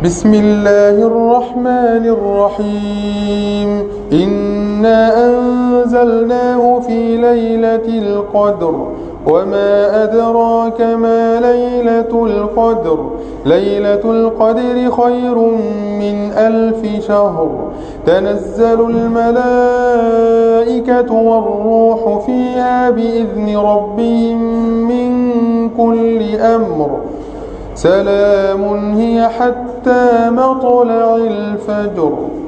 بسم الله الرحمن الرحيم إنا أنزلناه في ليلة القدر وما أدراك ما ليلة القدر ليلة القدر خير من 1000 شهر تنزل الملائكة والروح فيها بإذن ربهم من كل أمر سلام هي حتى مطلع الفجر.